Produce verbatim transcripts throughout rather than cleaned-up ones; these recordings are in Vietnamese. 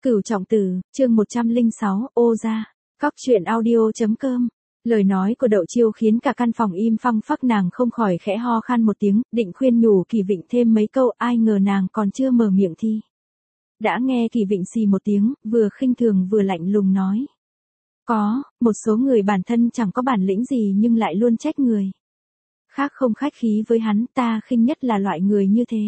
Cửu Trọng Tử, chương một trăm lẻ sáu, ô gia. Cóc truyện audio chấm com. Lời nói của Đậu Chiêu khiến cả căn phòng im phăng phắc, nàng không khỏi khẽ ho khan một tiếng, định khuyên nhủ Kỳ Vịnh thêm mấy câu, ai ngờ nàng còn chưa mở miệng thì đã nghe Kỳ Vịnh xì một tiếng, vừa khinh thường vừa lạnh lùng nói. Có, một số người bản thân chẳng có bản lĩnh gì nhưng lại luôn trách người khác không khách khí với hắn, ta khinh nhất là loại người như thế.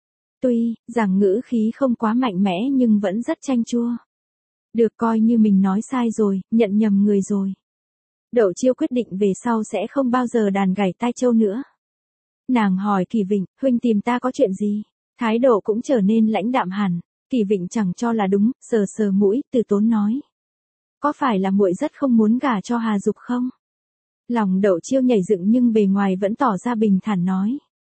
Tuy rằng ngữ khí không quá mạnh mẽ nhưng vẫn rất chanh chua. Được, coi như mình nói sai rồi, nhận nhầm người rồi. Đậu Chiêu quyết định về sau sẽ không bao giờ đàn gảy tai trâu nữa. Nàng hỏi Kỳ Vịnh, huynh tìm ta có chuyện gì? Thái độ cũng trở nên lãnh đạm hẳn. Kỳ Vịnh chẳng cho là đúng, sờ sờ mũi, từ tốn nói. Có phải là muội rất không muốn gả cho Hà Dục không? Lòng Đậu Chiêu nhảy dựng nhưng bề ngoài vẫn tỏ ra bình thản nói.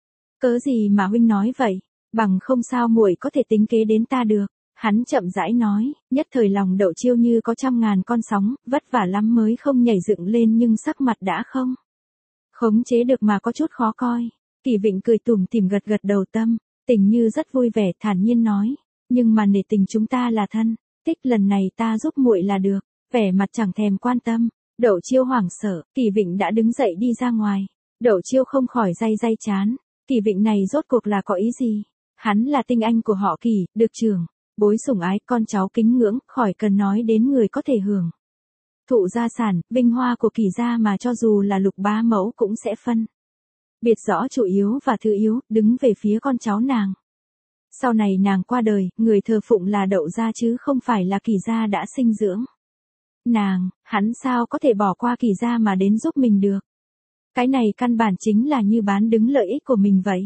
Cớ gì mà huynh nói vậy? Bằng không sao muội có thể tính kế đến ta được. Hắn chậm rãi nói, nhất thời lòng Đậu Chiêu như có trăm ngàn con sóng, vất vả lắm mới không nhảy dựng lên nhưng sắc mặt đã không khống chế được mà có chút khó coi. Kỳ Vịnh cười tủm tỉm gật gật đầu, tâm tình như rất vui vẻ, thản nhiên nói, nhưng mà nể tình chúng ta là thân, tích lần này ta giúp muội là được. Vẻ mặt chẳng thèm quan tâm. Đậu Chiêu hoảng sợ, Kỳ Vịnh đã đứng dậy đi ra ngoài. Đậu Chiêu không khỏi day day chán, Kỳ Vịnh này rốt cuộc là có ý gì? Hắn là tinh anh của họ Kỳ, được trưởng bối sủng ái, con cháu kính ngưỡng, khỏi cần nói đến người có thể hưởng thụ gia sản, vinh hoa của Kỳ gia mà cho dù là Lục bá mẫu cũng sẽ phân biệt rõ chủ yếu và thứ yếu, đứng về phía con cháu nàng. Sau này nàng qua đời, người thờ phụng là Đậu gia chứ không phải là Kỳ gia đã sinh dưỡng nàng, hắn sao có thể bỏ qua Kỳ gia mà đến giúp mình được. Cái này căn bản chính là như bán đứng lợi ích của mình vậy.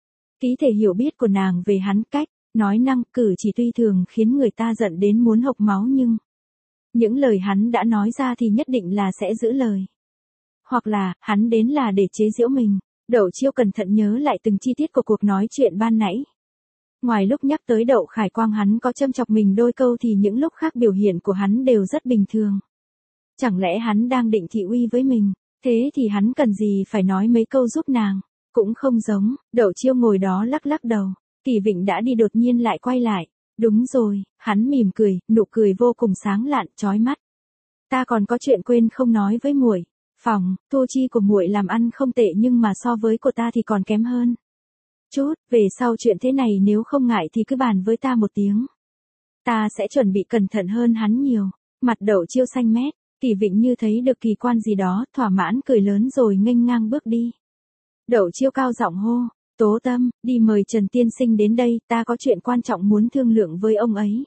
Ký thể hiểu biết của nàng về hắn, cách nói năng cử chỉ tuy thường khiến người ta giận đến muốn hộc máu nhưng những lời hắn đã nói ra thì nhất định là sẽ giữ lời. Hoặc là, hắn đến là để chế giễu mình. Đậu Chiêu cẩn thận nhớ lại từng chi tiết của cuộc nói chuyện ban nãy. Ngoài lúc nhắc tới Đậu Khải Quang hắn có châm chọc mình đôi câu thì những lúc khác biểu hiện của hắn đều rất bình thường. Chẳng lẽ hắn đang định thị uy với mình, thế thì hắn cần gì phải nói mấy câu giúp nàng. Cũng không giống. Đậu Chiêu ngồi đó lắc lắc đầu. Kỳ Vịnh đã đi đột nhiên lại quay lại. Đúng rồi, hắn mỉm cười, nụ cười vô cùng sáng lạn, chói mắt. Ta còn có chuyện quên không nói với muội. Phòng thu chi của muội làm ăn không tệ nhưng mà so với của ta thì còn kém hơn chút. Về sau chuyện thế này nếu không ngại thì cứ bàn với ta một tiếng. Ta sẽ chuẩn bị cẩn thận hơn hắn nhiều. Mặt Đậu Chiêu xanh mét. Kỳ Vịnh như thấy được kỳ quan gì đó, thỏa mãn cười lớn rồi nghênh ngang bước đi. Đậu Chiêu cao giọng hô, Tố Tâm, đi mời Trần tiên sinh đến đây, ta có chuyện quan trọng muốn thương lượng với ông ấy.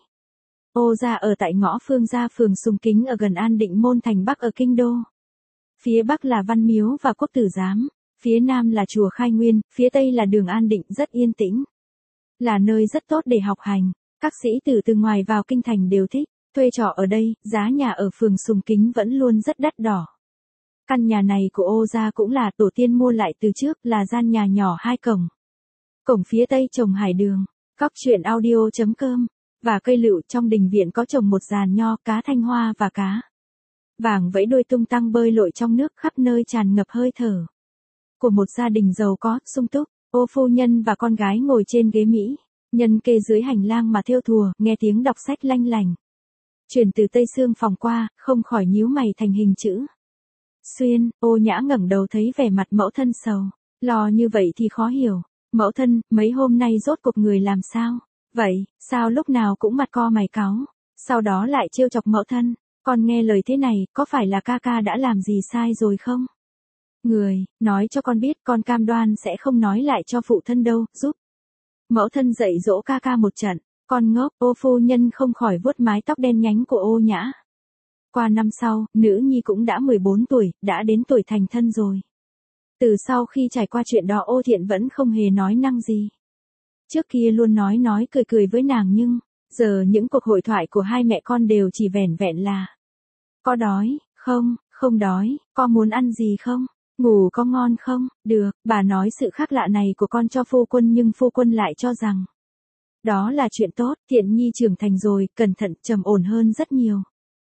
Ô gia ở tại ngõ Phương Gia, phường Sùng Kính ở gần An Định Môn thành Bắc ở Kinh Đô. Phía Bắc là Văn Miếu và Quốc Tử Giám, phía Nam là chùa Khai Nguyên, phía Tây là đường An Định, rất yên tĩnh. Là nơi rất tốt để học hành, các sĩ tử từ ngoài vào kinh thành đều thích, thuê trọ ở đây, giá nhà ở phường Sùng Kính vẫn luôn rất đắt đỏ. Căn nhà này của Ô gia cũng là tổ tiên mua lại từ trước, là gian nhà nhỏ hai cổng. Cổng phía Tây trồng hải đường, cóc truyện audio chấm com, và cây lựu. Trong đình viện có trồng một giàn nho, cá thanh hoa và cá vàng vẫy đuôi tung tăng bơi lội trong nước, khắp nơi tràn ngập hơi thở của một gia đình giàu có, sung túc. Ô phu nhân và con gái ngồi trên ghế mỹ nhân kê dưới hành lang mà thêu thùa, nghe tiếng đọc sách lanh lành truyền từ tây xương phòng qua, không khỏi nhíu mày thành hình chữ xuyên. Ô Nhã ngẩng đầu thấy vẻ mặt mẫu thân sầu lo như vậy thì khó hiểu. Mẫu thân, mấy hôm nay rốt cuộc người làm sao vậy, sao lúc nào cũng mặt co mày cáu? Sau đó lại trêu chọc mẫu thân, con nghe lời thế này, có phải là ca ca đã làm gì sai rồi không? Người, nói cho con biết, con cam đoan sẽ không nói lại cho phụ thân đâu, giúp mẫu thân dạy dỗ ca ca một trận. Con ngốc. Ô phu nhân không khỏi vuốt mái tóc đen nhánh của Ô Nhã. Qua năm sau, nữ nhi cũng đã mười bốn tuổi, đã đến tuổi thành thân rồi. Từ sau khi trải qua chuyện đó, Ô Thiện vẫn không hề nói năng gì. Trước kia luôn nói nói cười cười với nàng nhưng giờ những cuộc hội thoại của hai mẹ con đều chỉ vẻn vẹn là có đói không, không đói, có muốn ăn gì không, ngủ có ngon không. Được, bà nói sự khác lạ này của con cho phu quân nhưng phu quân lại cho rằng đó là chuyện tốt. Thiện nhi trưởng thành rồi, cẩn thận, trầm ổn hơn rất nhiều.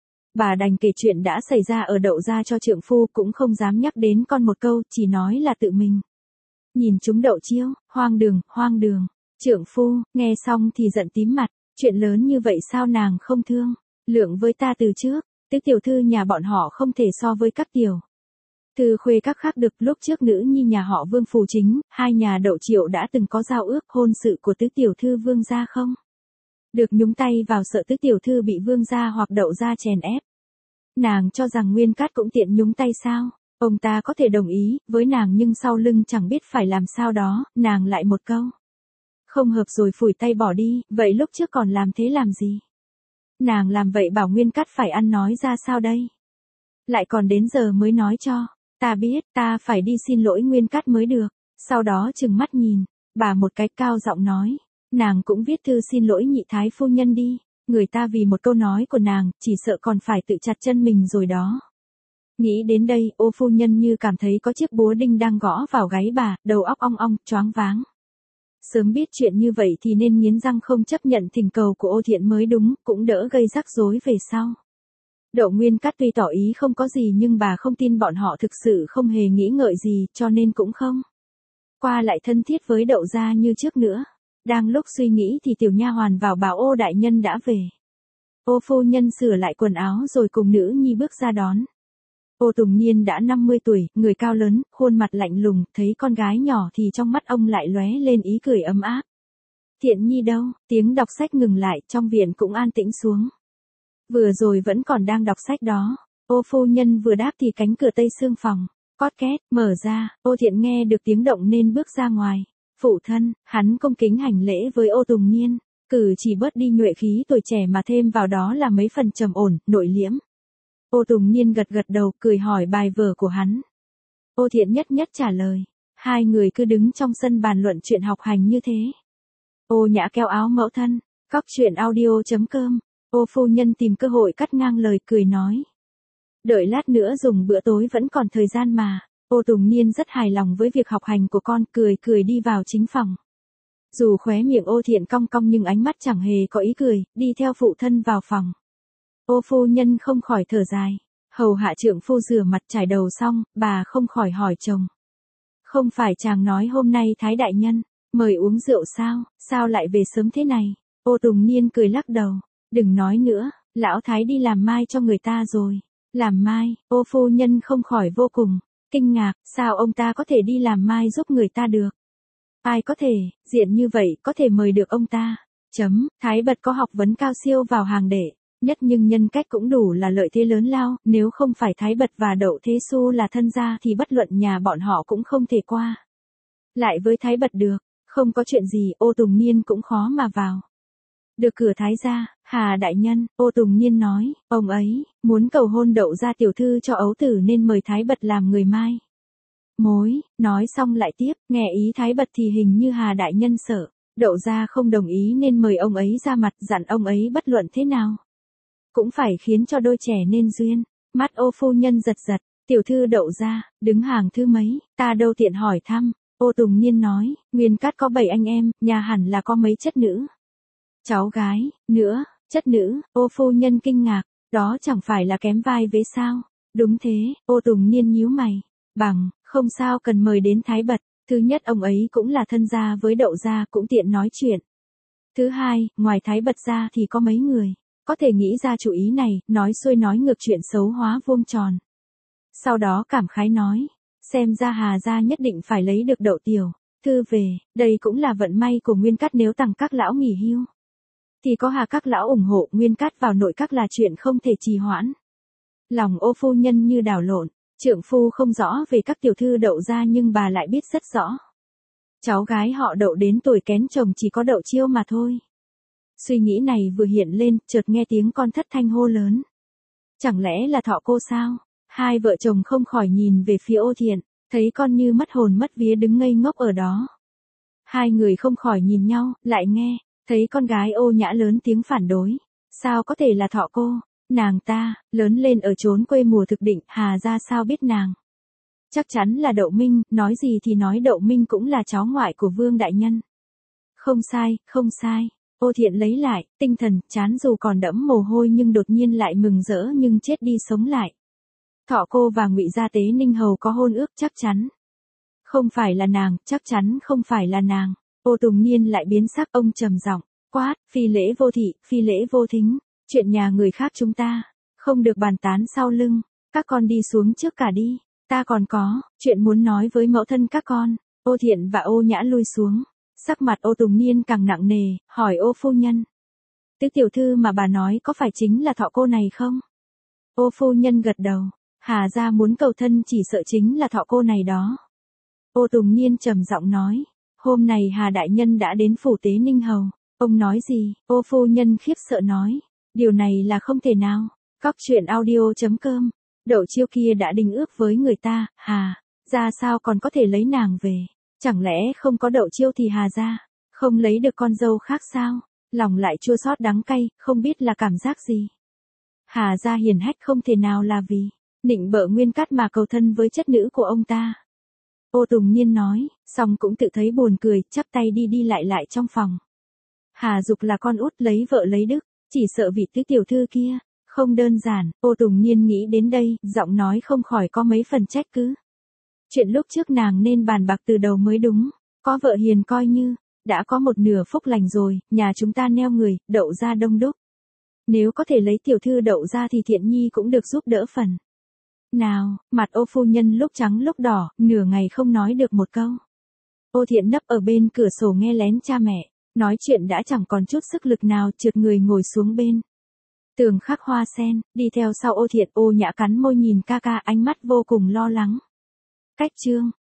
Bà đành kể chuyện đã xảy ra ở Đậu gia cho trượng phu, cũng không dám nhắc đến con một câu, chỉ nói là tự mình nhìn chúng Đậu Chiêu. Hoang đường, hoang đường. Trượng phu nghe xong thì giận tím mặt, Chuyện lớn như vậy sao nàng không thương, lượng với ta từ trước, tứ tiểu thư nhà bọn họ không thể so với các tiểu thư khuê các khác được. Lúc trước nữ nhi nhà họ Vương Phù Chính, hai nhà Đậu Triệu đã từng có giao ước hôn sự của tứ tiểu thư Vương gia không được nhúng tay vào, sợ tứ tiểu thư bị Vương gia hoặc Đậu gia chèn ép. Nàng cho rằng Nguyên Cát cũng tiện nhúng tay sao? Ông ta có thể đồng ý với nàng nhưng sau lưng chẳng biết phải làm sao đó, nàng lại một câu không hợp rồi phủi tay bỏ đi, vậy lúc trước còn làm thế làm gì? Nàng làm vậy bảo Nguyên Cát phải ăn nói ra sao đây? Lại còn đến giờ mới nói cho, ta biết, ta phải đi xin lỗi Nguyên Cát mới được. Sau đó trừng mắt nhìn bà một cái, cao giọng nói, nàng cũng viết thư xin lỗi nhị thái phu nhân đi, người ta vì một câu nói của nàng, chỉ sợ còn phải tự chặt chân mình rồi đó. Nghĩ đến đây, Ô phu nhân như cảm thấy có chiếc búa đinh đang gõ vào gáy bà, đầu óc ong ong, choáng váng. Sớm biết chuyện như vậy thì nên nghiến răng không chấp nhận thỉnh cầu của Ô Thiện mới đúng, cũng đỡ gây rắc rối về sau. Đậu Nguyên Cát tuy tỏ ý không có gì nhưng bà không tin bọn họ thực sự không hề nghĩ ngợi gì, cho nên cũng không qua lại thân thiết với Đậu gia như trước nữa. Đang lúc suy nghĩ thì tiểu nha hoàn vào bảo Ô đại nhân đã về. Ô phu nhân sửa lại quần áo rồi cùng nữ nhi bước ra đón. Ô Tùng Niên đã năm mươi tuổi, người cao lớn, khuôn mặt lạnh lùng, thấy con gái nhỏ thì trong mắt ông lại lóe lên ý cười ấm áp. Thiện nhi đâu? Tiếng đọc sách ngừng lại, trong viện cũng an tĩnh xuống. Vừa rồi vẫn còn đang đọc sách đó. Ô phu nhân vừa đáp thì cánh cửa tây xương phòng cót két mở ra, Ô Thiện nghe được tiếng động nên bước ra ngoài. Phụ thân, hắn cung kính hành lễ với Ô Tùng Niên, cử chỉ bớt đi nhuệ khí tuổi trẻ mà thêm vào đó là mấy phần trầm ổn, nội liễm. Ô Tùng Niên gật gật đầu, cười hỏi bài vở của hắn. Ô Thiện nhất nhất trả lời. Hai người cứ đứng trong sân bàn luận chuyện học hành như thế. Ô Nhã kéo áo mẫu thân, cóc truyện audio chấm com. Ô phu nhân tìm cơ hội cắt ngang lời, cười nói. Đợi lát nữa dùng bữa tối vẫn còn thời gian mà. Ô Tùng Niên rất hài lòng với việc học hành của con, cười cười đi vào chính phòng. Dù khóe miệng Ô Thiện cong cong nhưng ánh mắt chẳng hề có ý cười, đi theo phụ thân vào phòng. Ô phu nhân không khỏi thở dài. Hầu hạ trượng phu rửa mặt chải đầu xong, bà không khỏi hỏi chồng. Không phải chàng nói hôm nay Thái đại nhân mời uống rượu sao, sao lại về sớm thế này? Ô Tùng Niên cười lắc đầu. Đừng nói nữa, lão Thái đi làm mai cho người ta rồi. Làm mai? Ô phu nhân không khỏi vô cùng kinh ngạc, sao ông ta có thể đi làm mai giúp người ta được? Ai có thể, diện như vậy có thể mời được ông ta? Chấm, Thái Bật có học vấn cao siêu vào hàng đệ nhất nhưng nhân cách cũng đủ là lợi thế lớn lao, nếu không phải Thái Bật và Đậu Thế Xu là thân gia thì bất luận nhà bọn họ cũng không thể qua lại với Thái Bật được. Không có chuyện gì, Ô Tùng Niên cũng khó mà vào được cửa Thái gia. Hà đại nhân, Ô Tùng Niên nói, ông ấy muốn cầu hôn Đậu gia tiểu thư cho ấu tử nên mời Thái Bật làm người mai mối. Nói xong lại tiếp, nghe ý Thái Bật thì hình như Hà đại nhân sợ Đậu gia không đồng ý nên mời ông ấy ra mặt, dặn ông ấy bất luận thế nào cũng phải khiến cho đôi trẻ nên duyên. Mắt Ô phu nhân giật giật, tiểu thư Đậu gia đứng hàng thứ mấy, ta đâu tiện hỏi thăm. Ô Tùng Niên nói, Nguyên Cát có bảy anh em, nhà hẳn là có mấy chất nữ cháu gái nữa. Chất nữ? Ô phu nhân kinh ngạc, đó chẳng phải là kém vai vế sao? Đúng thế. Ô Tùng Niên nhíu mày, bằng không sao cần mời đến Thái Bật. Thứ nhất, ông ấy cũng là thân gia với Đậu gia, cũng tiện nói chuyện. Thứ hai, ngoài Thái Bật ra thì có mấy người có thể nghĩ ra chủ ý này, nói xuôi nói ngược chuyện xấu hóa vuông tròn. Sau đó cảm khái nói, xem ra Hà gia nhất định phải lấy được Đậu tiểu thư về, đây cũng là vận may của Nguyên Cát, nếu tằng các lão nghỉ hưu thì có Hà các lão ủng hộ Nguyên Cát vào nội các là chuyện không thể trì hoãn. Lòng Ô phu nhân như đảo lộn, trượng phu không rõ về các tiểu thư Đậu gia nhưng bà lại biết rất rõ. Cháu gái họ Đậu đến tuổi kén chồng chỉ có Đậu Chiêu mà thôi. Suy nghĩ này vừa hiện lên, chợt nghe tiếng con thất thanh hô lớn. Chẳng lẽ là Thọ cô sao? Hai vợ chồng không khỏi nhìn về phía Ô Thiện, thấy con như mất hồn mất vía đứng ngây ngốc ở đó. Hai người không khỏi nhìn nhau, lại nghe thấy con gái Ô Nhã lớn tiếng phản đối. Sao có thể là Thọ cô? Nàng ta lớn lên ở chốn quê mùa thực định, Hà gia sao biết nàng? Chắc chắn là Đậu Minh, nói gì thì nói Đậu Minh cũng là cháu ngoại của Vương đại nhân. Không sai, không sai. Ô Thiện lấy lại tinh thần, trán dù còn đẫm mồ hôi nhưng đột nhiên lại mừng rỡ nhưng chết đi sống lại. Thọ cô và Ngụy gia Tế Ninh hầu có hôn ước, chắc chắn không phải là nàng, chắc chắn không phải là nàng. Ô Tùng Niên lại biến sắc, ông trầm giọng, Quát, phi lễ vô thị, phi lễ vô thính. Chuyện nhà người khác chúng ta, không được bàn tán sau lưng. Các con đi xuống trước cả đi. Ta còn có, chuyện muốn nói với mẫu thân các con. Ô Thiện và Ô Nhã lui xuống. Sắc mặt Ô Tùng Niên càng nặng nề, hỏi Ô phu nhân. Tứ tiểu thư mà bà nói có phải chính là Thọ cô này không? Ô phu nhân gật đầu. Hà gia muốn cầu thân chỉ sợ chính là Thọ cô này đó. Ô Tùng Niên trầm giọng nói. Hôm này Hà đại nhân đã đến phủ Tế Ninh Hầu. Ông nói gì? Ô phu nhân khiếp sợ nói. Điều này là không thể nào. Cóc truyện audio chấm com. Đậu Chiêu kia đã đính ước với người ta, Hà ra sao còn có thể lấy nàng về? Chẳng lẽ không có Đậu Chiêu thì Hà ra không lấy được con dâu khác sao? Lòng lại chua xót đắng cay, không biết là cảm giác gì. Hà gia hiền hách không thể nào là vì nịnh bợ Nguyên Cát mà cầu thân với chất nữ của ông ta. Ô Tùng Niên nói, xong cũng tự thấy buồn cười, chắp tay đi đi lại lại trong phòng. Hà Dục là con út lấy vợ lấy đức, chỉ sợ vị tứ tiểu thư kia không đơn giản. Ô Tùng Niên nghĩ đến đây, giọng nói không khỏi có mấy phần trách cứ. Chuyện lúc trước nàng nên bàn bạc từ đầu mới đúng. Có vợ hiền coi như đã có một nửa phúc lành rồi, nhà chúng ta neo người, Đậu gia đông đúc. Nếu có thể lấy tiểu thư Đậu gia thì Thiện Nhi cũng được giúp đỡ phần. Nào, mặt Ô phu nhân lúc trắng lúc đỏ, nửa ngày không nói được một câu. Ô Thiện nấp ở bên cửa sổ nghe lén cha mẹ nói chuyện đã chẳng còn chút sức lực nào, trượt người ngồi xuống bên tường khắc hoa sen, đi theo sau Ô Thiện. Ô Nhã cắn môi nhìn ca ca, ánh mắt vô cùng lo lắng. Cách chương